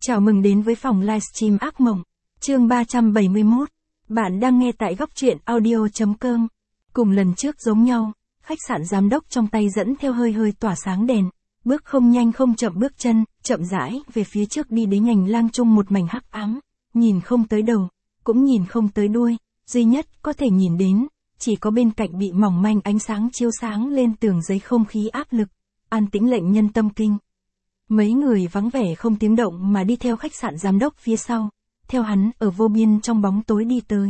Chào mừng đến với phòng livestream ác mộng, chương 371. Bạn đang nghe tại góc truyện audio.com. Cùng lần trước giống nhau, khách sạn giám đốc trong tay dẫn theo hơi hơi tỏa sáng đèn, bước không nhanh không chậm bước chân, chậm rãi về phía trước đi đến hành lang chung một mảnh hắc ám, nhìn không tới đầu, cũng nhìn không tới đuôi, duy nhất có thể nhìn đến, chỉ có bên cạnh bị mỏng manh ánh sáng chiếu sáng lên tường giấy không khí áp lực, an tĩnh lệnh nhân tâm kinh. Mấy người vắng vẻ không tiếng động mà đi theo khách sạn giám đốc phía sau, theo hắn ở vô biên trong bóng tối đi tới.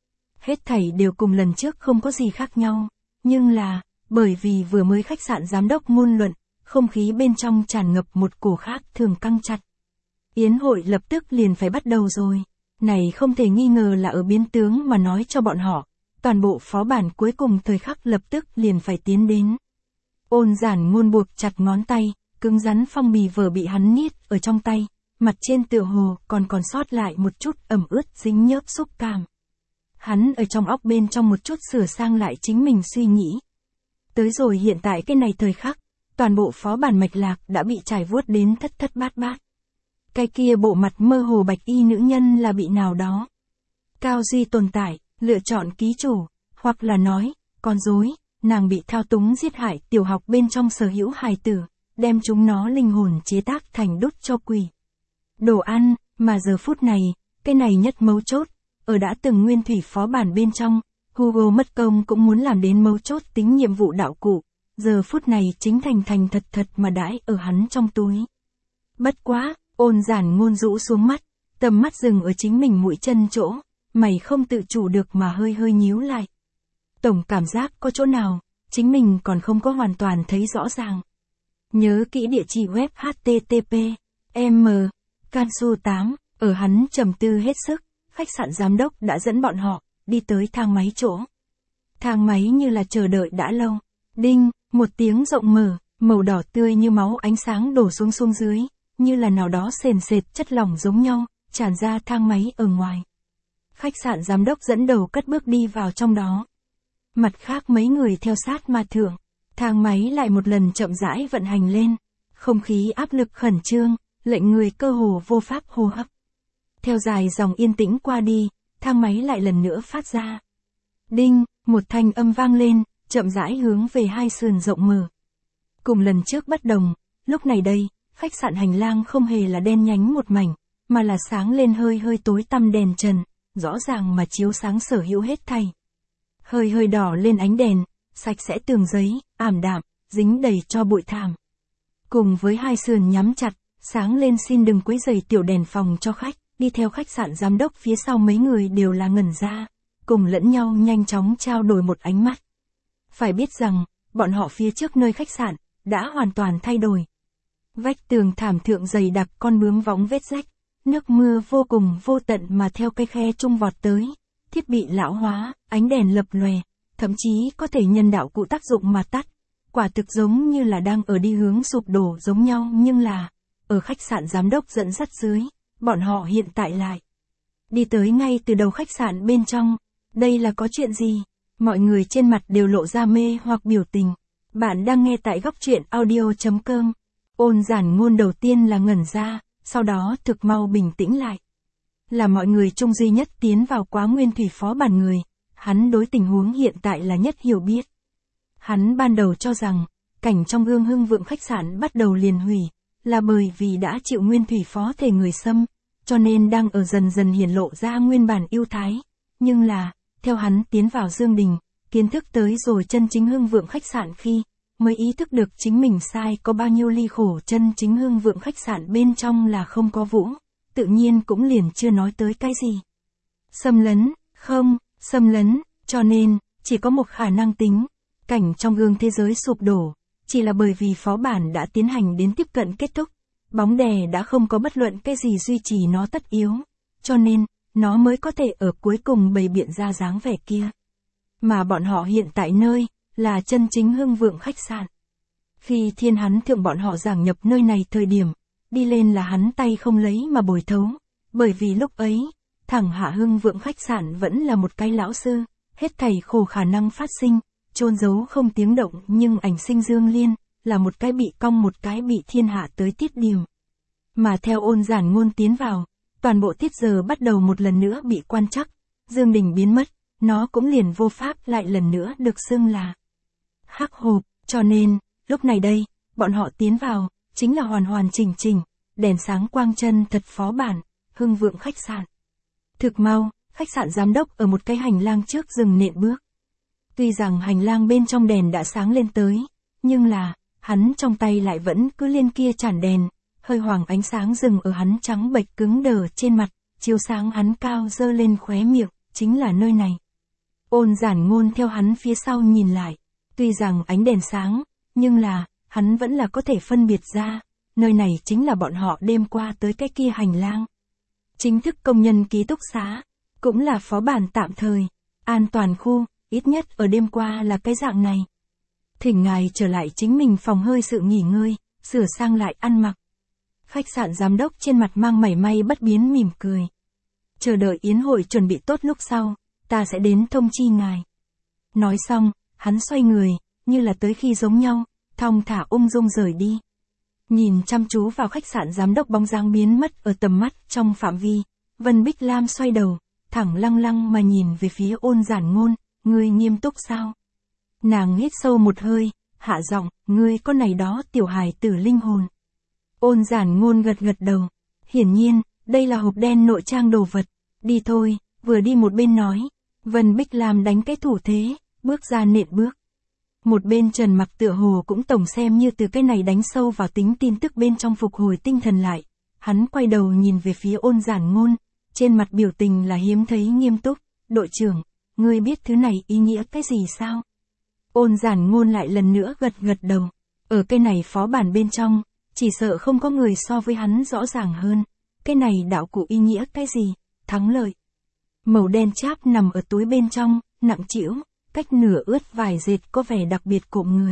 Hết thảy đều cùng lần trước không có gì khác nhau, nhưng là, bởi vì vừa mới khách sạn giám đốc ngôn luận, không khí bên trong tràn ngập một cổ khác thường căng chặt. Yến hội lập tức liền phải bắt đầu rồi, này không thể nghi ngờ là ở biến tướng mà nói cho bọn họ, toàn bộ phó bản cuối cùng thời khắc lập tức liền phải tiến đến. Ôn giản ngôn buộc chặt ngón tay, cứng rắn phong bì vở bị hắn niết ở trong tay, mặt trên tựa hồ còn sót lại một chút ẩm ướt dính nhớp xúc cảm. Hắn ở trong óc bên trong một chút sửa sang lại chính mình suy nghĩ. Tới rồi hiện tại cái này thời khắc, toàn bộ phó bản mạch lạc đã bị trải vuốt đến thất thất bát bát. Cái kia bộ mặt mơ hồ bạch y nữ nhân là bị nào đó cao duy tồn tại, lựa chọn ký chủ, hoặc là nói, con rối, nàng bị thao túng giết hại tiểu học bên trong sở hữu hài tử, đem chúng nó linh hồn chế tác thành đốt cho quỷ. Đồ ăn, mà giờ phút này, cái này nhất mấu chốt, ở đã từng nguyên thủy phó bản bên trong, Hugo mất công cũng muốn làm đến mấu chốt tính nhiệm vụ đạo cụ, giờ phút này chính thành thật mà đãi ở hắn trong túi. Bất quá, ôn giản ngôn rũ xuống mắt, tầm mắt dừng ở chính mình mũi chân chỗ, mày không tự chủ được mà hơi nhíu lại. Tổng cảm giác có chỗ nào, chính mình còn không có hoàn toàn thấy rõ ràng. Nhớ kỹ địa chỉ web http://m. Cansu 8, ở hắn trầm tư hết sức, khách sạn giám đốc đã dẫn bọn họ, đi tới thang máy chỗ. Thang máy như là chờ đợi đã lâu. Đinh, một tiếng rộng mở, màu đỏ tươi như máu ánh sáng đổ xuống dưới, như là nào đó sền sệt chất lỏng giống nhau, tràn ra thang máy ở ngoài. Khách sạn giám đốc dẫn đầu cất bước đi vào trong đó. Mặt khác mấy người theo sát mà thượng. Thang máy lại một lần chậm rãi vận hành lên, không khí áp lực khẩn trương, lệnh người cơ hồ vô pháp hô hấp. Theo dài dòng yên tĩnh qua đi, thang máy lại lần nữa phát ra. Đinh, một thanh âm vang lên, chậm rãi hướng về hai sườn rộng mở. Cùng lần trước bất đồng, lúc này đây, khách sạn hành lang không hề là đen nhánh một mảnh, mà là sáng lên hơi tối tăm đèn trần, rõ ràng mà chiếu sáng sở hữu hết thảy. Hơi đỏ lên ánh đèn, sạch sẽ tường giấy, ảm đạm, dính đầy cho bụi thảm. Cùng với hai sườn nhắm chặt, sáng lên xin đừng quấy rầy tiểu đèn phòng cho khách, đi theo khách sạn giám đốc phía sau mấy người đều là ngẩn ra, cùng lẫn nhau nhanh chóng trao đổi một ánh mắt. Phải biết rằng, bọn họ phía trước nơi khách sạn, đã hoàn toàn thay đổi. Vách tường thảm thượng dày đặc con bướm võng vết rách, nước mưa vô cùng vô tận mà theo cái khe trung vọt tới, thiết bị lão hóa, ánh đèn lập lòe. Thậm chí có thể nhân đạo cụ tác dụng mà tắt, quả thực giống như là đang ở đi hướng sụp đổ giống nhau, nhưng là, ở khách sạn giám đốc dẫn dắt dưới, bọn họ hiện tại lại đi tới ngay từ đầu khách sạn bên trong. Đây là có chuyện gì? Mọi người trên mặt đều lộ ra mê hoặc biểu tình. Bạn đang nghe tại góc truyện audio.com. Ôn giản ngôn đầu tiên là ngẩn ra, sau đó thực mau bình tĩnh lại. Là mọi người chung duy nhất tiến vào quá nguyên thủy phó bản người. Hắn đối tình huống hiện tại là nhất hiểu biết. Hắn ban đầu cho rằng, cảnh trong gương hưng vượng khách sạn bắt đầu liền hủy, là bởi vì đã chịu nguyên thủy phó thể người xâm, cho nên đang ở dần hiển lộ ra nguyên bản ưu thái. Nhưng là, theo hắn tiến vào Dương Đình, kiến thức tới rồi chân chính hưng vượng khách sạn khi, mới ý thức được chính mình sai có bao nhiêu ly khổ. Chân chính hưng vượng khách sạn bên trong là không có vũ, tự nhiên cũng liền chưa nói tới cái gì. Xâm lấn, không. Xâm lấn, cho nên, chỉ có một khả năng tính, cảnh trong gương thế giới sụp đổ, chỉ là bởi vì phó bản đã tiến hành đến tiếp cận kết thúc, bóng đè đã không có bất luận cái gì duy trì nó tất yếu, cho nên, nó mới có thể ở cuối cùng bày biện ra dáng vẻ kia. Mà bọn họ hiện tại nơi, là chân chính hưng vượng khách sạn. Khi thiên hắn thượng bọn họ giảng nhập nơi này thời điểm, đi lên là hắn tay không lấy mà bồi thấu, bởi vì lúc ấy, thẳng hạ hưng vượng khách sạn vẫn là một cái lão sư, hết thảy khổ khả năng phát sinh, chôn giấu không tiếng động, nhưng ảnh sinh Dương Liên, là một cái bị cong một cái bị thiên hạ tới tiết điểm. Mà theo Ôn Giản Ngôn tiến vào, toàn bộ tiết giờ bắt đầu một lần nữa bị quan trắc, Dương Đình biến mất, nó cũng liền vô pháp lại lần nữa được xưng là hắc hộp, cho nên, lúc này đây, bọn họ tiến vào, chính là hoàn hoàn chỉnh chỉnh, đèn sáng quang chân thật phó bản, hưng vượng khách sạn. Thực mau, khách sạn giám đốc ở một cái hành lang trước dừng nện bước. Tuy rằng hành lang bên trong đèn đã sáng lên tới, nhưng là, hắn trong tay lại vẫn cứ liên kia chản đèn, hơi hoàng ánh sáng dừng ở hắn trắng bệch cứng đờ trên mặt, chiếu sáng hắn cao dơ lên khóe miệng, chính là nơi này. Ôn Giản Ngôn theo hắn phía sau nhìn lại, tuy rằng ánh đèn sáng, nhưng là, hắn vẫn là có thể phân biệt ra, nơi này chính là bọn họ đêm qua tới cái kia hành lang. Chính thức công nhân ký túc xá, cũng là phó bản tạm thời, an toàn khu, ít nhất ở đêm qua là cái dạng này. Thỉnh ngài trở lại chính mình phòng hơi sự nghỉ ngơi, sửa sang lại ăn mặc. Khách sạn giám đốc trên mặt mang mảy may bất biến mỉm cười. Chờ đợi yến hội chuẩn bị tốt lúc sau, ta sẽ đến thông chi ngài. Nói xong, hắn xoay người, như là tới khi giống nhau, thong thả ung dung rời đi. Nhìn chăm chú vào khách sạn giám đốc bóng dáng biến mất ở tầm mắt trong phạm vi, Vân Bích Lam xoay đầu, thẳng lăng lăng mà nhìn về phía Ôn Giản Ngôn, ngươi nghiêm túc sao? Nàng hít sâu một hơi, hạ giọng, ngươi có này đó tiểu hài tử linh hồn. Ôn Giản Ngôn gật gật đầu, hiển nhiên, đây là hộp đen nội trang đồ vật, đi thôi, vừa đi một bên nói, Vân Bích Lam đánh cái thủ thế, bước ra nện bước. Một bên Trần Mặc tựa hồ cũng tổng xem như từ cái này đánh sâu vào tính tin tức bên trong phục hồi tinh thần lại, hắn quay đầu nhìn về phía Ôn Giản Ngôn, trên mặt biểu tình là hiếm thấy nghiêm túc, đội trưởng, ngươi biết thứ này ý nghĩa cái gì sao? Ôn Giản Ngôn lại lần nữa gật gật đầu, ở cái này phó bản bên trong, chỉ sợ không có người so với hắn rõ ràng hơn, cái này đạo cụ ý nghĩa cái gì, thắng lợi. Màu đen cháp nằm ở túi bên trong, nặng trĩu, cách nửa ướt vải dệt có vẻ đặc biệt cộm người.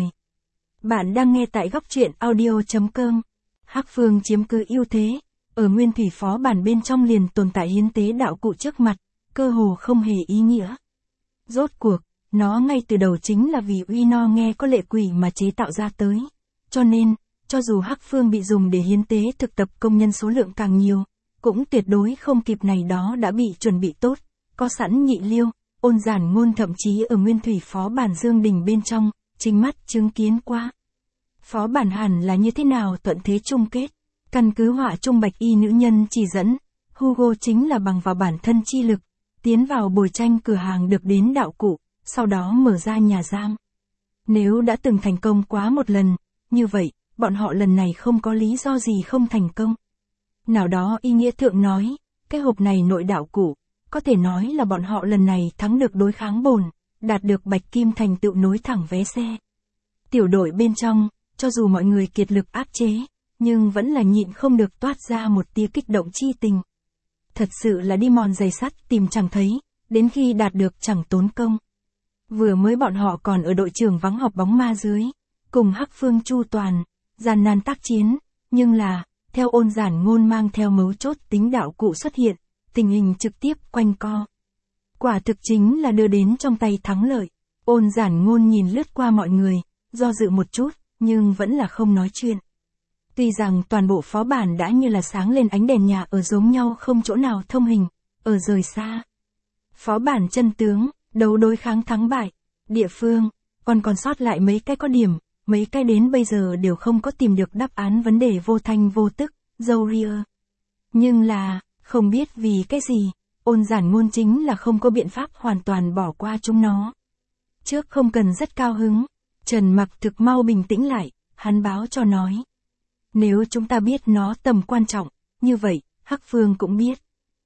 Bạn đang nghe tại góc truyện audio.com. Hắc Phương chiếm cứ ưu thế, ở nguyên thủy phó bản bên trong liền tồn tại hiến tế đạo cụ trước mặt, cơ hồ không hề ý nghĩa. Rốt cuộc, nó ngay từ đầu chính là vì uy no nghe có lệ quỷ mà chế tạo ra tới. Cho nên, cho dù Hắc Phương bị dùng để hiến tế thực tập công nhân số lượng càng nhiều, cũng tuyệt đối không kịp này đó đã bị chuẩn bị tốt, có sẵn nhị liêu. Ôn Giản Ngôn thậm chí ở nguyên thủy phó bản Dương Đình bên trong, chính mắt chứng kiến qua. Phó bản hẳn là như thế nào thuận thế chung kết. Căn cứ họa trung bạch y nữ nhân chỉ dẫn, Hugo chính là bằng vào bản thân chi lực, tiến vào bồi tranh cửa hàng được đến đạo cụ, sau đó mở ra nhà giam. Nếu đã từng thành công quá một lần, như vậy, bọn họ lần này không có lý do gì không thành công. Nào đó ý nghĩa thượng nói, cái hộp này nội đạo cụ, có thể nói là bọn họ lần này thắng được đối kháng bồn, đạt được bạch kim thành tựu nối thẳng vé xe. Tiểu đội bên trong, cho dù mọi người kiệt lực áp chế, nhưng vẫn là nhịn không được toát ra một tia kích động chi tình. Thật sự là đi mòn giày sắt tìm chẳng thấy, đến khi đạt được chẳng tốn công. Vừa mới bọn họ còn ở đội trưởng vắng họp bóng ma dưới, cùng Hắc Phương chu toàn, gian nan tác chiến, nhưng là, theo Ôn Giản Ngôn mang theo mấu chốt tính đạo cụ xuất hiện, tình hình trực tiếp quanh co. Quả thực chính là đưa đến trong tay thắng lợi. Ôn Giản Ngôn nhìn lướt qua mọi người, do dự một chút, nhưng vẫn là không nói chuyện. Tuy rằng toàn bộ phó bản đã như là sáng lên ánh đèn nhà ở giống nhau không chỗ nào thông hình, ở rời xa. Phó bản chân tướng, đấu đối kháng thắng bại, địa phương, còn sót lại mấy cái có điểm, mấy cái đến bây giờ đều không có tìm được đáp án vấn đề vô thanh vô tức, Zoria. Nhưng là, không biết vì cái gì, Ôn Giản Ngôn chính là không có biện pháp hoàn toàn bỏ qua chúng nó. Trước không cần rất cao hứng, Trần Mặc thực mau bình tĩnh lại, hắn báo cho nói. Nếu chúng ta biết nó tầm quan trọng, như vậy, Hắc Phương cũng biết.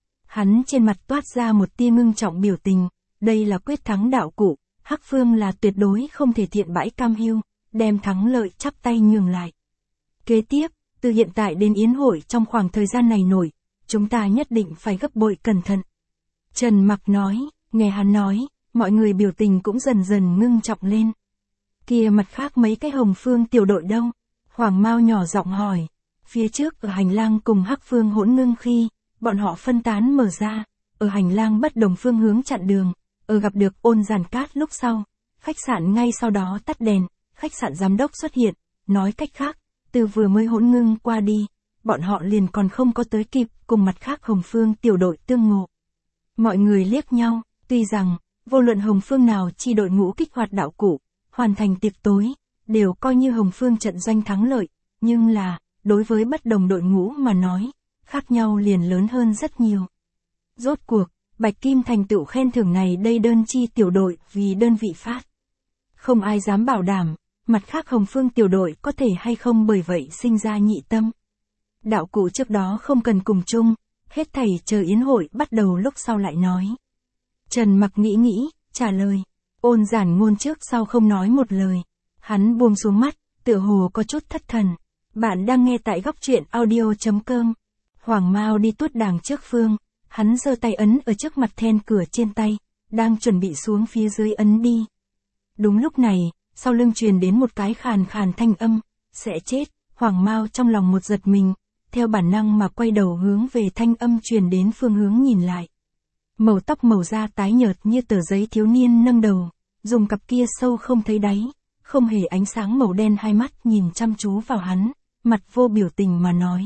Hắn trên mặt toát ra một tia ngưng trọng biểu tình, đây là quyết thắng đạo cụ, Hắc Phương là tuyệt đối không thể thiện bãi cam hiu, đem thắng lợi chắp tay nhường lại. Kế tiếp, từ hiện tại đến yến hội trong khoảng thời gian này nổi, chúng ta nhất định phải gấp bội cẩn thận. Trần Mặc nói, nghe hắn nói, mọi người biểu tình cũng dần dần ngưng trọng lên. Kia mặt khác mấy cái Hồng Phương tiểu đội đâu? Hoàng Mao nhỏ giọng hỏi. Phía trước ở hành lang cùng Hắc Phương hỗn ngưng khi, bọn họ phân tán mở ra, ở hành lang bất đồng phương hướng chặn đường, ở gặp được Ôn Giản Cát lúc sau, khách sạn ngay sau đó tắt đèn, khách sạn giám đốc xuất hiện, nói cách khác, từ vừa mới hỗn ngưng qua đi, bọn họ liền còn không có tới kịp cùng mặt khác Hồng Phương tiểu đội tương ngộ. Mọi người liếc nhau, tuy rằng, vô luận Hồng Phương nào chi đội ngũ kích hoạt đạo cụ, hoàn thành tiệc tối, đều coi như Hồng Phương trận doanh thắng lợi, nhưng là, đối với bất đồng đội ngũ mà nói, khác nhau liền lớn hơn rất nhiều. Rốt cuộc, Bạch Kim thành tựu khen thưởng này đây đơn chi tiểu đội vì đơn vị phát. Không ai dám bảo đảm, mặt khác Hồng Phương tiểu đội có thể hay không bởi vậy sinh ra nhị tâm. Đạo cụ trước đó không cần cùng chung, hết thảy chờ yến hội bắt đầu lúc sau lại nói. Trần Mặc nghĩ, trả lời. Ôn Giản Ngôn trước sau không nói một lời. Hắn buông xuống mắt, tựa hồ có chút thất thần. Bạn đang nghe tại góc truyện audio.com. Hoàng Mao đi tuốt đàng trước phương, hắn giơ tay ấn ở trước mặt then cửa trên tay, đang chuẩn bị xuống phía dưới ấn đi. Đúng lúc này, sau lưng truyền đến một cái khàn khàn thanh âm, sẽ chết. Hoàng Mao trong lòng một giật mình, theo bản năng mà quay đầu hướng về thanh âm truyền đến phương hướng nhìn lại. Màu tóc màu da tái nhợt như tờ giấy thiếu niên nâng đầu, dùng cặp kia sâu không thấy đáy, không hề ánh sáng màu đen hai mắt nhìn chăm chú vào hắn, mặt vô biểu tình mà nói.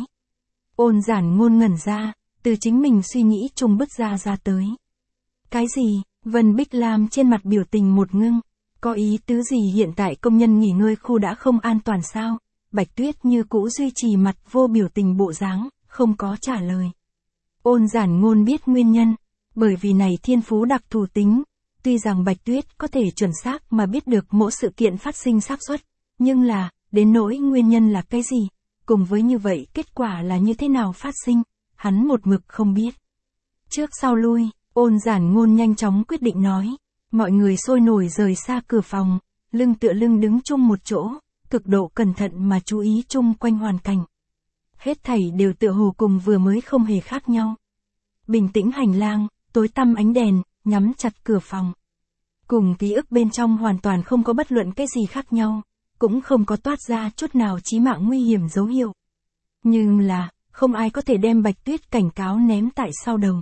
Ôn Giản Ngôn ngẩn ra, từ chính mình suy nghĩ trùng bứt ra tới. Cái gì? Vân Bích Lam trên mặt biểu tình một ngưng, có ý tứ gì hiện tại công nhân nghỉ ngơi khu đã không an toàn sao? Bạch Tuyết như cũ duy trì mặt vô biểu tình bộ dáng, không có trả lời. Ôn Giản Ngôn biết nguyên nhân, bởi vì này thiên phú đặc thù tính, tuy rằng Bạch Tuyết có thể chuẩn xác mà biết được mỗi sự kiện phát sinh xác suất, nhưng là, đến nỗi nguyên nhân là cái gì, cùng với như vậy kết quả là như thế nào phát sinh, hắn một mực không biết. Trước sau lui, Ôn Giản Ngôn nhanh chóng quyết định nói, mọi người sôi nổi rời xa cửa phòng, lưng tựa lưng đứng chung một chỗ, cực độ cẩn thận mà chú ý chung quanh hoàn cảnh. Hết thảy đều tựa hồ cùng vừa mới không hề khác nhau. Bình tĩnh hành lang, tối tăm ánh đèn, nhắm chặt cửa phòng. Cùng ký ức bên trong hoàn toàn không có bất luận cái gì khác nhau, cũng không có toát ra chút nào chí mạng nguy hiểm dấu hiệu. Nhưng là, không ai có thể đem Bạch Tuyết cảnh cáo ném tại sau đầu.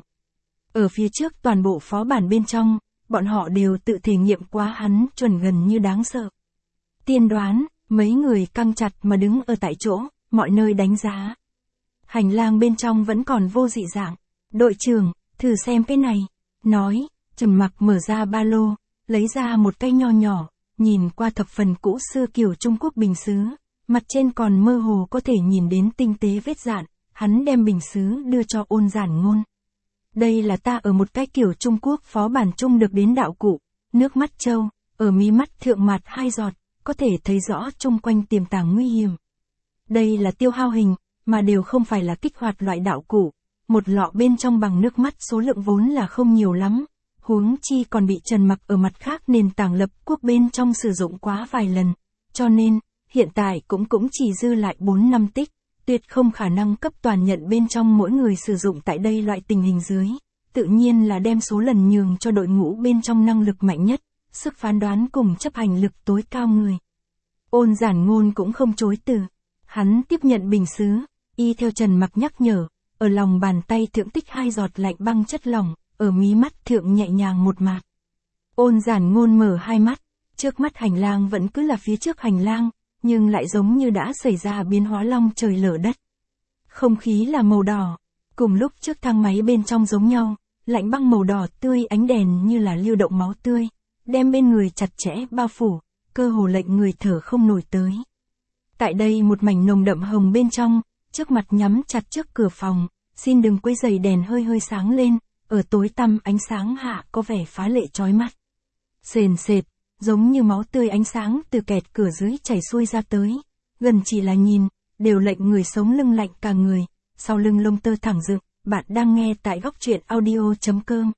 Ở phía trước toàn bộ phó bản bên trong, bọn họ đều tự thể nghiệm quá hắn chuẩn gần như đáng sợ. Tiên đoán, mấy người căng chặt mà đứng ở tại chỗ, mọi nơi đánh giá. Hành lang bên trong vẫn còn vô dị dạng. Đội trưởng, thử xem cái này. Nói, Trầm Mặc mở ra ba lô, lấy ra một cây nho nhỏ, nhìn qua thập phần cũ xưa kiểu Trung Quốc bình sứ. Mặt trên còn mơ hồ có thể nhìn đến tinh tế vết dạn, hắn đem bình sứ đưa cho Ôn Giản Ngôn. Đây là ta ở một cái kiểu Trung Quốc phó bản chung được đến đạo cụ, nước mắt trâu, ở mí mắt thượng mặt 2 giọt, có thể thấy rõ chung quanh tiềm tàng nguy hiểm. Đây là tiêu hao hình, mà đều không phải là kích hoạt loại đạo cụ. Một lọ bên trong bằng nước mắt số lượng vốn là không nhiều lắm, huống chi còn bị Trần Mặc ở mặt khác nền tảng lập quốc bên trong sử dụng quá vài lần, cho nên, hiện tại cũng chỉ dư lại 4 năm tích, tuyệt không khả năng cấp toàn nhận bên trong mỗi người sử dụng tại đây loại tình hình dưới, tự nhiên là đem số lần nhường cho đội ngũ bên trong năng lực mạnh nhất, sức phán đoán cùng chấp hành lực tối cao người. Ôn Giản Ngôn cũng không chối từ, hắn tiếp nhận bình sứ, y theo Trần Mặc nhắc nhở, ở lòng bàn tay thượng tích 2 giọt lạnh băng chất lỏng, ở mí mắt thượng nhẹ nhàng một mạt. Ôn Giản Ngôn mở hai mắt, trước mắt hành lang vẫn cứ là phía trước hành lang, nhưng lại giống như đã xảy ra biến hóa long trời lở đất. Không khí là màu đỏ, cùng lúc trước thang máy bên trong giống nhau, lạnh băng màu đỏ tươi ánh đèn như là lưu động máu tươi, đem bên người chặt chẽ bao phủ, cơ hồ lệnh người thở không nổi tới. Tại đây một mảnh nồng đậm hồng bên trong, trước mặt nhắm chặt trước cửa phòng, xin đừng quấy rầy đèn hơi sáng lên, ở tối tăm ánh sáng hạ có vẻ phá lệ chói mắt. Sền sệt, giống như máu tươi ánh sáng từ kẹt cửa dưới chảy xuôi ra tới, gần chỉ là nhìn, đều lệnh người sống lưng lạnh cả người, sau lưng lông tơ thẳng dựng. Bạn đang nghe tại góc truyện audio.com.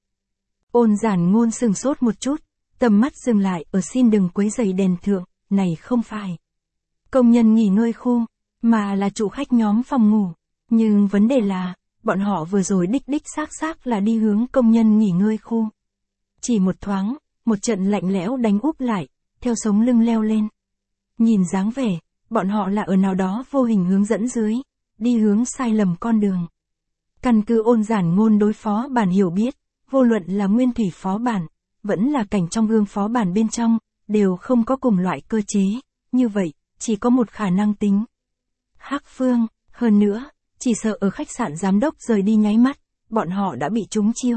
Ôn Giản Ngôn sừng sốt một chút, tầm mắt dừng lại ở xin đừng quấy rầy đèn thượng, này không phải công nhân nghỉ ngơi khu, mà là chủ khách nhóm phòng ngủ. Nhưng vấn đề là, bọn họ vừa rồi đích xác là đi hướng công nhân nghỉ ngơi khu. Chỉ một thoáng, một trận lạnh lẽo đánh úp lại, theo sống lưng leo lên. Nhìn dáng vẻ, bọn họ là ở nào đó vô hình hướng dẫn dưới, đi hướng sai lầm con đường. Căn cứ Ôn Giản Ngôn đối phó bản hiểu biết, vô luận là nguyên thủy phó bản, vẫn là cảnh trong gương phó bản bên trong, đều không có cùng loại cơ chế, như vậy, chỉ có một khả năng tính. Hắc Phương, hơn nữa, chỉ sợ ở khách sạn giám đốc rời đi nháy mắt, bọn họ đã bị trúng chiêu.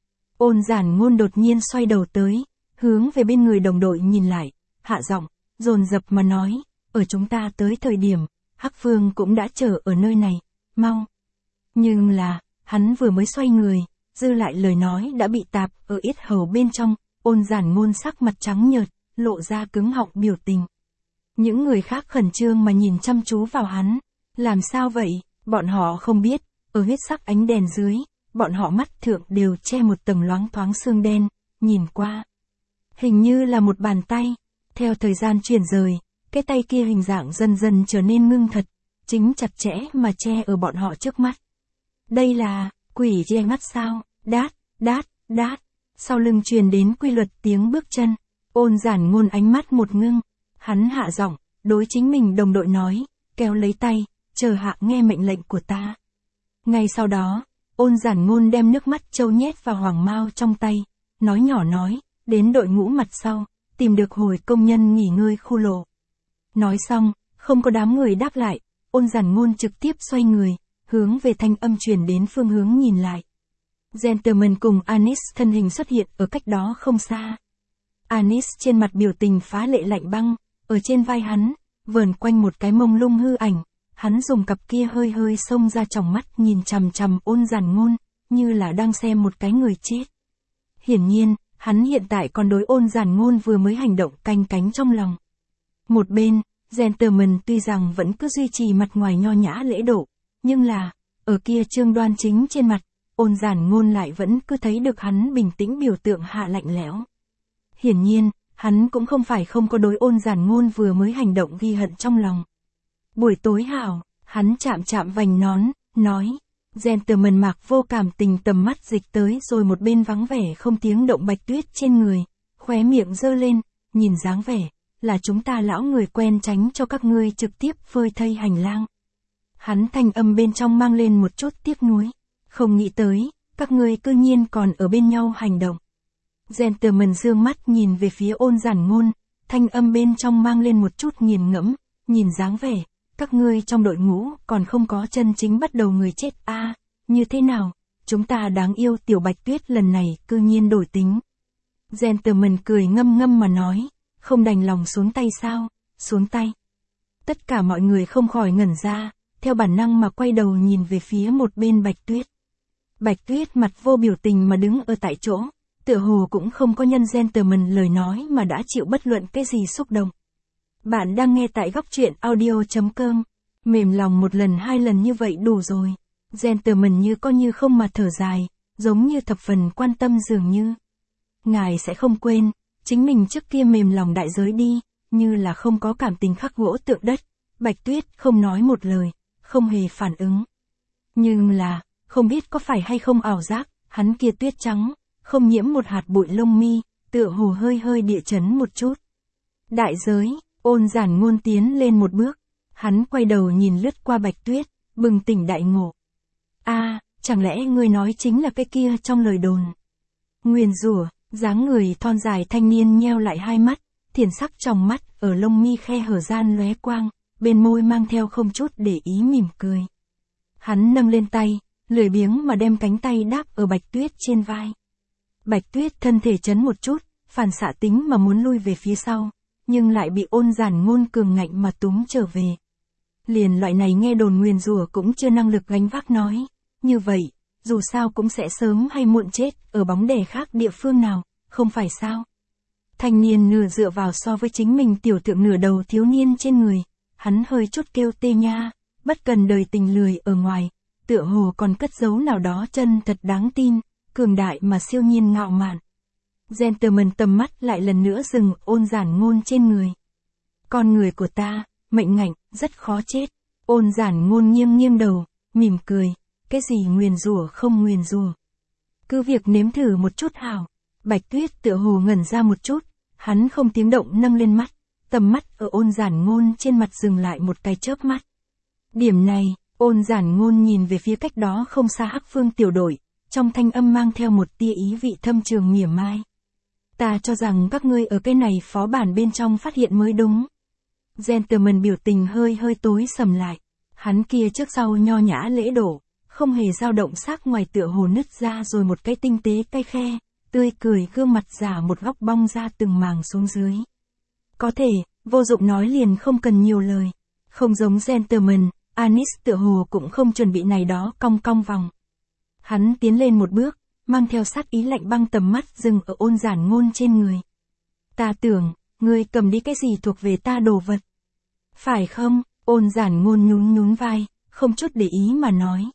Ôn Giản Ngôn đột nhiên xoay đầu tới, hướng về bên người đồng đội nhìn lại, hạ giọng, dồn dập mà nói, ở chúng ta tới thời điểm, Hắc Vương cũng đã chờ ở nơi này, mau. Nhưng là, hắn vừa mới xoay người, dư lại lời nói đã bị tạp ở yết hầu bên trong, Ôn Giản Ngôn sắc mặt trắng nhợt, lộ ra cứng họng biểu tình. Những người khác khẩn trương mà nhìn chăm chú vào hắn, làm sao vậy, bọn họ không biết, ở huyết sắc ánh đèn dưới, bọn họ mắt thượng đều che một tầng loáng thoáng xương đen, nhìn qua. Hình như là một bàn tay, theo thời gian chuyển rời, cái tay kia hình dạng dần dần trở nên ngưng thật, chính chặt chẽ mà che ở bọn họ trước mắt. Đây là, quỷ che mắt sao, đát, đát, đát, sau lưng truyền đến quy luật tiếng bước chân, Ôn Giản Ngôn ánh mắt một ngưng, hắn hạ giọng, đối chính mình đồng đội nói, kéo lấy tay, chờ hạ nghe mệnh lệnh của ta. Ngay sau đó, Ôn Giản Ngôn đem nước mắt trâu nhét vào hoàng mao trong tay, nói nhỏ nói, đến đội ngũ mặt sau, tìm được hồi công nhân nghỉ ngơi khu lộ. Nói xong, không có đám người đáp lại, Ôn Giản Ngôn trực tiếp xoay người, hướng về thanh âm truyền đến phương hướng nhìn lại. Gentleman cùng Anis thân hình xuất hiện ở cách đó không xa. Anis trên mặt biểu tình phá lệ lạnh băng, ở trên vai hắn, vờn quanh một cái mông lung hư ảnh, hắn dùng cặp kia hơi hơi xông ra tròng mắt nhìn chằm chằm Ôn Giản Ngôn, như là đang xem một cái người chết. Hiển nhiên, hắn hiện tại còn đối Ôn Giản Ngôn vừa mới hành động canh cánh trong lòng. Một bên, Gentleman tuy rằng vẫn cứ duy trì mặt ngoài nho nhã lễ độ, nhưng là, ở kia trương đoan chính trên mặt, Ôn Giản Ngôn lại vẫn cứ thấy được hắn bình tĩnh biểu tượng hạ lạnh lẽo. Hiển nhiên, hắn cũng không phải không có đối Ôn Giản Ngôn vừa mới hành động ghi hận trong lòng. Buổi tối hảo, hắn chạm chạm vành nón, nói, Gentleman Mạc vô cảm tình tầm mắt dịch tới rồi một bên vắng vẻ không tiếng động Bạch Tuyết trên người, khóe miệng giơ lên, nhìn dáng vẻ, là chúng ta lão người quen tránh cho các ngươi trực tiếp phơi thây hành lang. Hắn thanh âm bên trong mang lên một chút tiếc nuối, không nghĩ tới, các ngươi cư nhiên còn ở bên nhau hành động. Gentleman dương mắt nhìn về phía Ôn Giản Ngôn, thanh âm bên trong mang lên một chút nghiền ngẫm, nhìn dáng vẻ, các ngươi trong đội ngũ còn không có chân chính bắt đầu người chết a, như thế nào, chúng ta đáng yêu tiểu Bạch Tuyết lần này cư nhiên đổi tính. Gentleman cười ngâm ngâm mà nói, không đành lòng xuống tay sao, xuống tay. Tất cả mọi người không khỏi ngẩn ra, theo bản năng mà quay đầu nhìn về phía một bên Bạch Tuyết. Bạch Tuyết mặt vô biểu tình mà đứng ở tại chỗ, tựa hồ cũng không có nhân Gentleman lời nói mà đã chịu bất luận cái gì xúc động. Bạn đang nghe tại góc truyện audio.com, mềm lòng một lần hai lần như vậy đủ rồi. Gentleman như có như không mà thở dài, giống như thập phần quan tâm dường như. Ngài sẽ không quên, chính mình trước kia mềm lòng đại giới đi, như là không có cảm tình khắc gỗ tượng đất. Bạch Tuyết không nói một lời, không hề phản ứng. Nhưng là, không biết có phải hay không ảo giác, hắn kia tuyết trắng, không nhiễm một hạt bụi lông mi, tựa hồ hơi hơi địa chấn một chút. Đại giới, Ôn Giản Ngôn tiến lên một bước, hắn quay đầu nhìn lướt qua Bạch Tuyết, bừng tỉnh đại ngộ. A, chẳng lẽ ngươi nói chính là cái kia trong lời đồn. Nguyền rủa, dáng người thon dài thanh niên nheo lại hai mắt, thiền sắc trong mắt ở lông mi khe hở gian lóe quang, bên môi mang theo không chút để ý mỉm cười. Hắn nâng lên tay, lười biếng mà đem cánh tay đáp ở Bạch Tuyết trên vai. Bạch Tuyết thân thể chấn một chút, phản xạ tính mà muốn lui về phía sau, nhưng lại bị Ôn Giản Ngôn cường ngạnh mà túm trở về. Liền loại này nghe đồn nguyền rủa cũng chưa năng lực gánh vác nói, như vậy, dù sao cũng sẽ sớm hay muộn chết ở bóng đè khác địa phương nào, không phải sao? Thanh niên nửa dựa vào so với chính mình tiểu tượng nửa đầu thiếu niên trên người, hắn hơi chút kêu tê nha, bất cần đời tình lười ở ngoài, tựa hồ còn cất giấu nào đó chân thật đáng tin, cường đại mà siêu nhiên ngạo mạn. Gentleman tầm mắt lại lần nữa dừng Ôn Giản Ngôn trên người. Con người của ta, mệnh ngạnh, rất khó chết. Ôn Giản Ngôn nghiêng nghiêng đầu, mỉm cười, cái gì nguyền rủa không nguyền rủa. Cứ việc nếm thử một chút hảo. Bạch Tuyết tựa hồ ngẩn ra một chút, hắn không tiếng động nâng lên mắt, tầm mắt ở Ôn Giản Ngôn trên mặt dừng lại một cái chớp mắt. Điểm này, Ôn Giản Ngôn nhìn về phía cách đó không xa Hắc Phương tiểu đội, trong thanh âm mang theo một tia ý vị thâm trường mỉa mai. Ta cho rằng các ngươi ở cái này phó bản bên trong phát hiện mới đúng. Gentleman biểu tình hơi hơi tối sầm lại. Hắn kia trước sau nho nhã lễ độ, không hề dao động sắc ngoài tựa hồ nứt ra rồi một cái tinh tế cay khe, tươi cười gương mặt giả một góc bong ra từng màng xuống dưới. Có thể, vô dụng nói liền không cần nhiều lời. Không giống gentleman, Anis tựa hồ cũng không chuẩn bị này đó cong cong vòng. Hắn tiến lên một bước, mang theo sát ý lạnh băng tầm mắt dừng ở Ôn Giản Ngôn trên người. Ta tưởng, ngươi cầm đi cái gì thuộc về ta đồ vật. Phải không? Ôn Giản Ngôn nhún nhún vai, không chút để ý mà nói.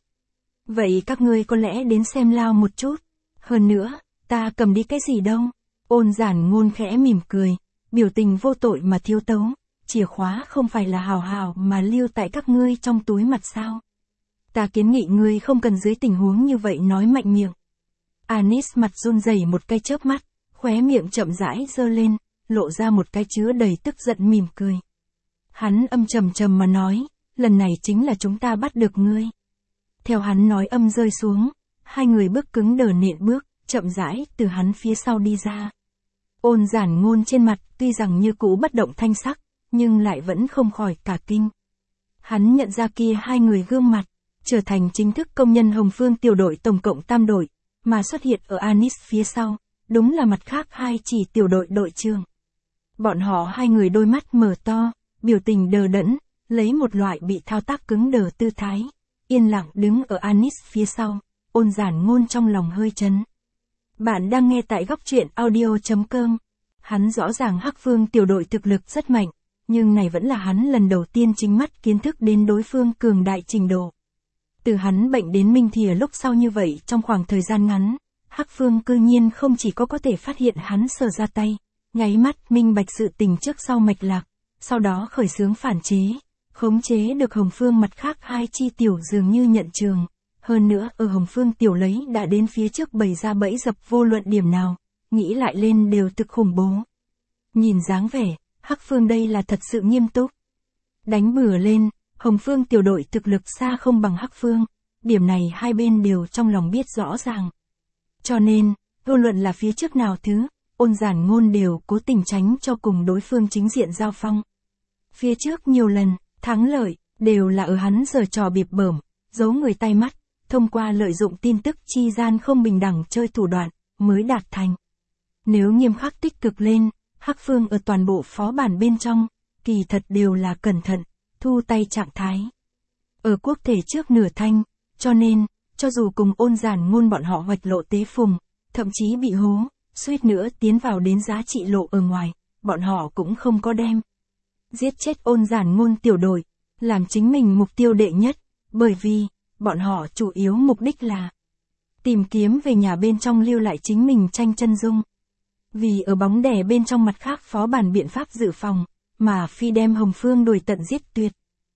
Vậy các ngươi có lẽ đến xem lao một chút. Hơn nữa, ta cầm đi cái gì đâu. Ôn Giản Ngôn khẽ mỉm cười, biểu tình vô tội mà thiếu tấu. Chìa khóa không phải là hào hào mà lưu tại các ngươi trong túi mặt sao. Ta kiến nghị ngươi không cần dưới tình huống như vậy nói mạnh miệng. Anis mặt run rẩy một cái chớp mắt, khóe miệng chậm rãi giơ lên, lộ ra một cái chứa đầy tức giận mỉm cười. Hắn âm trầm trầm mà nói, lần này chính là chúng ta bắt được ngươi. Theo hắn nói âm rơi xuống, hai người bước cứng đờ nện bước, chậm rãi từ hắn phía sau đi ra. Ôn Giản Ngôn trên mặt tuy rằng như cũ bất động thanh sắc, nhưng lại vẫn không khỏi cả kinh. Hắn nhận ra kia hai người gương mặt, trở thành chính thức công nhân Hồng Phương tiểu đội tổng cộng tam đội, mà xuất hiện ở Anis phía sau, đúng là mặt khác hai chỉ tiểu đội đội trưởng. Bọn họ hai người đôi mắt mở to, biểu tình đờ đẫn, lấy một loại bị thao tác cứng đờ tư thái, yên lặng đứng ở Anis phía sau. Ôn Giản Ngôn trong lòng hơi chấn. Bạn đang nghe tại góc truyện audio.com. Hắn rõ ràng Hắc Phương tiểu đội thực lực rất mạnh, nhưng này vẫn là hắn lần đầu tiên chính mắt kiến thức đến đối phương cường đại trình độ. Từ hắn bệnh đến Minh Thìa lúc sau như vậy trong khoảng thời gian ngắn, Hắc Phương cư nhiên không chỉ có thể phát hiện hắn sở ra tay, nháy mắt minh bạch sự tình trước sau mạch lạc, sau đó khởi xướng phản chế, khống chế được Hồng Phương mặt khác hai chi tiểu dường như nhận trường. Hơn nữa ở Hồng Phương tiểu lấy đã đến phía trước bày ra bẫy dập vô luận điểm nào, nghĩ lại lên đều thực khủng bố. Nhìn dáng vẻ, Hắc Phương đây là thật sự nghiêm túc. Đánh bừa lên, Hồng Phương tiểu đội thực lực xa không bằng Hắc Phương, điểm này hai bên đều trong lòng biết rõ ràng. Cho nên, vô luận là phía trước nào thứ, Ôn Giản Ngôn đều cố tình tránh cho cùng đối phương chính diện giao phong. Phía trước nhiều lần, thắng lợi, đều là ở hắn giở trò bịp bợm, giấu người tay mắt, thông qua lợi dụng tin tức chi gian không bình đẳng chơi thủ đoạn, mới đạt thành. Nếu nghiêm khắc tích cực lên, Hắc Phương ở toàn bộ phó bản bên trong, kỳ thật đều là cẩn thận, thu tay trạng thái. Ở quốc thể trước nửa thanh, cho nên, cho dù cùng Ôn Giản Ngôn bọn họ hoạch lộ tế phùng, thậm chí bị hố, suýt nữa tiến vào đến giá trị lộ ở ngoài, bọn họ cũng không có đem. Giết chết Ôn Giản Ngôn tiểu đội, làm chính mình mục tiêu đệ nhất, bởi vì, bọn họ chủ yếu mục đích là tìm kiếm về nhà bên trong lưu lại chính mình tranh chân dung. Vì ở bóng đè bên trong mặt khác phó bản biện pháp dự phòng, mà phi đem Hồng Phương đuổi tận giết tuyệt.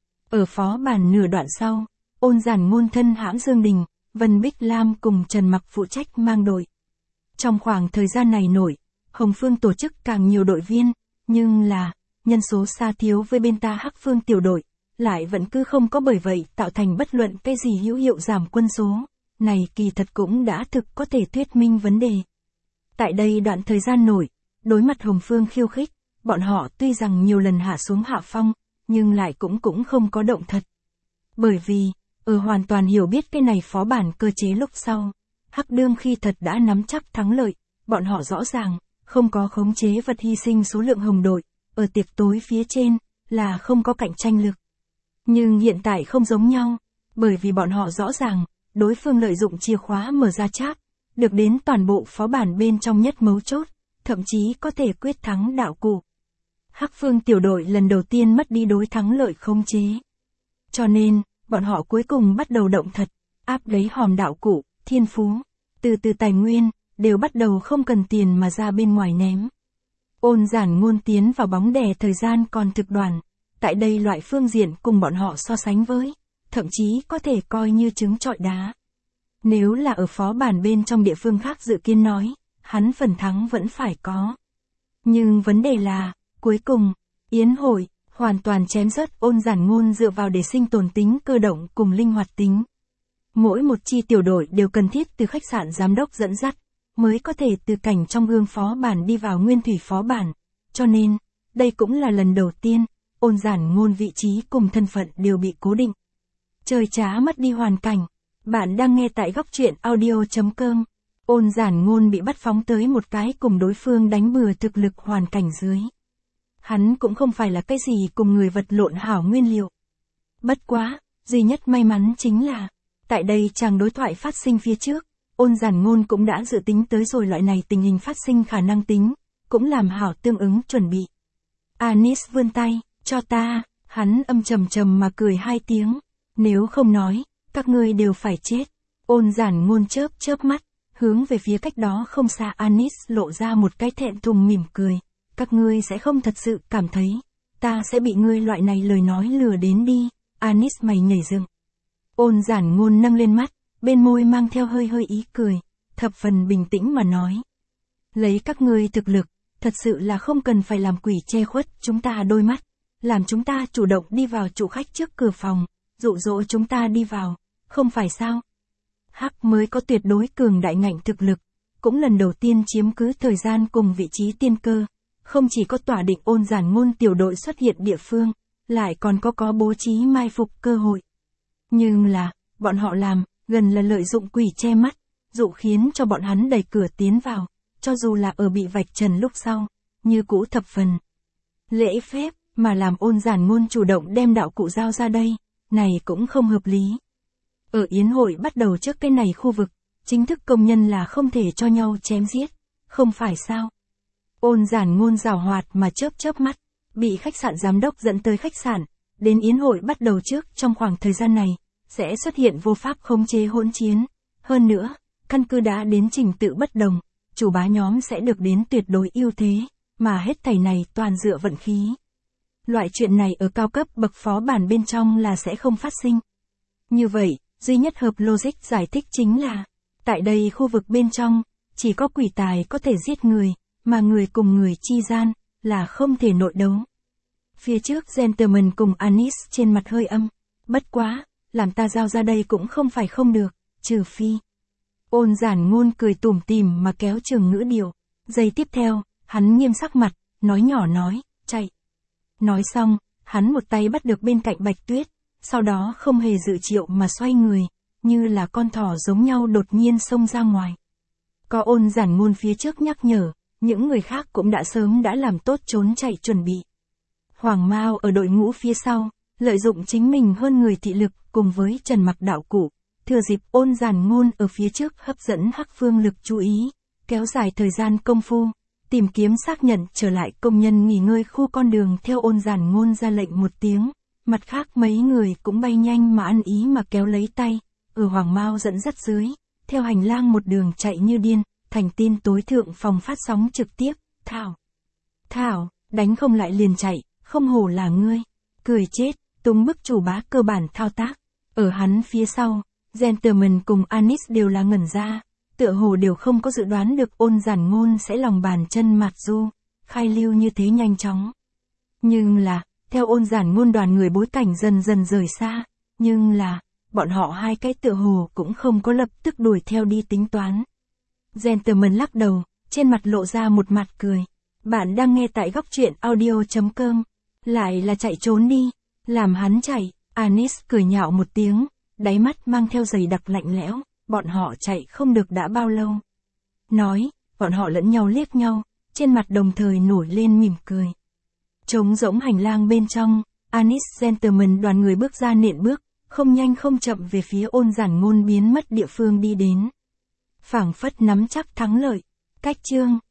Ở phó bản nửa đoạn sau, Ôn Giản Ngôn thân hãm Dương Đình, Vân Bích Lam cùng Trần Mặc phụ trách mang đội. Trong khoảng thời gian này nổi, Hồng Phương tổ chức càng nhiều đội viên, nhưng là, nhân số xa thiếu với bên ta Hắc Phương tiểu đội, lại vẫn cứ không có bởi vậy tạo thành bất luận cái gì hữu hiệu giảm quân số. Này kỳ thật cũng đã thực có thể thuyết minh vấn đề. Tại đây đoạn thời gian nổi, đối mặt Hồng Phương khiêu khích, bọn họ tuy rằng nhiều lần hạ xuống hạ phong, nhưng lại cũng không có động thật. Bởi vì, ở hoàn toàn hiểu biết cái này phó bản cơ chế lúc sau, Hắc Đương khi thật đã nắm chắc thắng lợi, bọn họ rõ ràng, không có khống chế vật hy sinh số lượng hồng đội, ở tiệc tối phía trên, là không có cạnh tranh lực. Nhưng hiện tại không giống nhau, bởi vì bọn họ rõ ràng, đối phương lợi dụng chìa khóa mở ra cháp, được đến toàn bộ phó bản bên trong nhất mấu chốt, thậm chí có thể quyết thắng đạo cụ. Hắc Phương tiểu đội lần đầu tiên mất đi đối thắng lợi khống chế. Cho nên, bọn họ cuối cùng bắt đầu động thật, áp lấy hòm đạo cụ, thiên phú, từ tài nguyên, đều bắt đầu không cần tiền mà ra bên ngoài ném. Ôn Giản Ngôn tiến vào bóng đè thời gian còn thực đoàn, tại đây loại phương diện cùng bọn họ so sánh với, thậm chí có thể coi như trứng trọi đá. Nếu là ở phó bản bên trong địa phương khác dự kiến nói, hắn phần thắng vẫn phải có. Nhưng vấn đề là, cuối cùng, yến hội, hoàn toàn chém rớt Ôn Giản Ngôn dựa vào để sinh tồn tính cơ động cùng linh hoạt tính. Mỗi một chi tiểu đội đều cần thiết từ khách sạn giám đốc dẫn dắt, mới có thể từ cảnh trong gương phó bản đi vào nguyên thủy phó bản. Cho nên, đây cũng là lần đầu tiên, Ôn Giản Ngôn vị trí cùng thân phận đều bị cố định. Chơi trá mất đi hoàn cảnh. Bạn đang nghe tại góc truyện audio.com. Ôn Giản Ngôn bị bắt phóng tới một cái cùng đối phương đánh bừa thực lực hoàn cảnh dưới. Hắn cũng không phải là cái gì cùng người vật lộn hảo nguyên liệu. Bất quá, duy nhất may mắn chính là, tại đây chàng đối thoại phát sinh phía trước, Ôn Giản Ngôn cũng đã dự tính tới rồi loại này tình hình phát sinh khả năng tính, cũng làm hảo tương ứng chuẩn bị. Anis vươn tay, cho ta, hắn âm trầm trầm mà cười 2 tiếng, nếu không nói, các ngươi đều phải chết. Ôn Giản Ngôn chớp chớp mắt, hướng về phía cách đó không xa Anis lộ ra một cái thẹn thùng mỉm cười, các ngươi sẽ không thật sự cảm thấy, ta sẽ bị ngươi loại này lời nói lừa đến đi. Anis mày nhảy dựng. Ôn Giản Ngôn nâng lên mắt, bên môi mang theo hơi hơi ý cười, thập phần bình tĩnh mà nói. Lấy các ngươi thực lực, thật sự là không cần phải làm quỷ che khuất chúng ta đôi mắt, làm chúng ta chủ động đi vào chủ khách trước cửa phòng, dụ dỗ chúng ta đi vào, không phải sao? Hắc mới có tuyệt đối cường đại ngạnh thực lực, cũng lần đầu tiên chiếm cứ thời gian cùng vị trí tiên cơ, không chỉ có tỏa định Ôn Giản Ngôn tiểu đội xuất hiện địa phương, lại còn có bố trí mai phục cơ hội. Nhưng là, bọn họ làm, gần là lợi dụng quỷ che mắt, dụ khiến cho bọn hắn đẩy cửa tiến vào, cho dù là ở bị vạch trần lúc sau, như cũ thập phần lễ phép, mà làm Ôn Giản Ngôn chủ động đem đạo cụ giao ra đây, này cũng không hợp lý. Ở yến hội bắt đầu trước cái này khu vực, chính thức công nhân là không thể cho nhau chém giết, không phải sao? Ôn Giản Ngôn giảo hoạt mà chớp chớp mắt, bị khách sạn giám đốc dẫn tới khách sạn, đến yến hội bắt đầu trước trong khoảng thời gian này, sẽ xuất hiện vô pháp khống chế hỗn chiến. Hơn nữa, căn cứ đã đến trình tự bất đồng, chủ bá nhóm sẽ được đến tuyệt đối ưu thế, mà hết thảy này toàn dựa vận khí. Loại chuyện này ở cao cấp bậc phó bản bên trong là sẽ không phát sinh. Như vậy, duy nhất hợp logic giải thích chính là, tại đây khu vực bên trong, chỉ có quỷ tài có thể giết người, mà người cùng người chi gian, là không thể nội đấu. Phía trước Gentleman cùng Anis trên mặt hơi âm, bất quá, làm ta giao ra đây cũng không phải không được, trừ phi. Ôn Giản Ngôn cười tủm tỉm mà kéo trường ngữ điệu, giây tiếp theo, hắn nghiêm sắc mặt, nói nhỏ nói, chạy. Nói xong, hắn một tay bắt được bên cạnh Bạch Tuyết, sau đó không hề dự triệu mà xoay người, như là con thỏ giống nhau đột nhiên xông ra ngoài. Có Ôn Giản Ngôn phía trước nhắc nhở, những người khác cũng đã sớm đã làm tốt trốn chạy chuẩn bị. Hoàng Mao ở đội ngũ phía sau, lợi dụng chính mình hơn người thị lực cùng với Trần Mặc đạo cụ, thừa dịp Ôn Giản Ngôn ở phía trước hấp dẫn Hắc Phương lực chú ý, kéo dài thời gian công phu, tìm kiếm xác nhận trở lại công nhân nghỉ ngơi khu con đường theo Ôn Giản Ngôn ra lệnh một tiếng, mặt khác mấy người cũng bay nhanh mà ăn ý mà kéo lấy tay, ở Hoàng Mao dẫn dắt dưới, theo hành lang một đường chạy như điên, thành tin tối thượng phòng phát sóng trực tiếp, Thảo, đánh không lại liền chạy, không hổ là ngươi, cười chết, túng bức chủ bá cơ bản thao tác, ở hắn phía sau, Gentleman cùng Anis đều là ngẩn ra, tựa hồ đều không có dự đoán được Ôn Giản Ngôn sẽ lòng bàn chân mạt du, khai lưu như thế nhanh chóng. Nhưng là, theo Ôn Giản Ngôn đoàn người bối cảnh dần dần rời xa, nhưng là, bọn họ hai cái tựa hồ cũng không có lập tức đuổi theo đi tính toán. Gentleman lắc đầu, trên mặt lộ ra một mặt cười. Bạn đang nghe tại góc truyện audio.com. Lại là chạy trốn đi, làm hắn chạy. Anis cười nhạo một tiếng, đáy mắt mang theo dày đặc lạnh lẽo, bọn họ chạy không được đã bao lâu. Nói, bọn họ lẫn nhau liếc nhau, trên mặt đồng thời nổi lên mỉm cười. Trống rỗng hành lang bên trong, Anis Gentleman đoàn người bước ra nện bước, không nhanh không chậm về phía Ôn Giản Ngôn biến mất địa phương đi đến. Phảng phất nắm chắc thắng lợi. Cách chương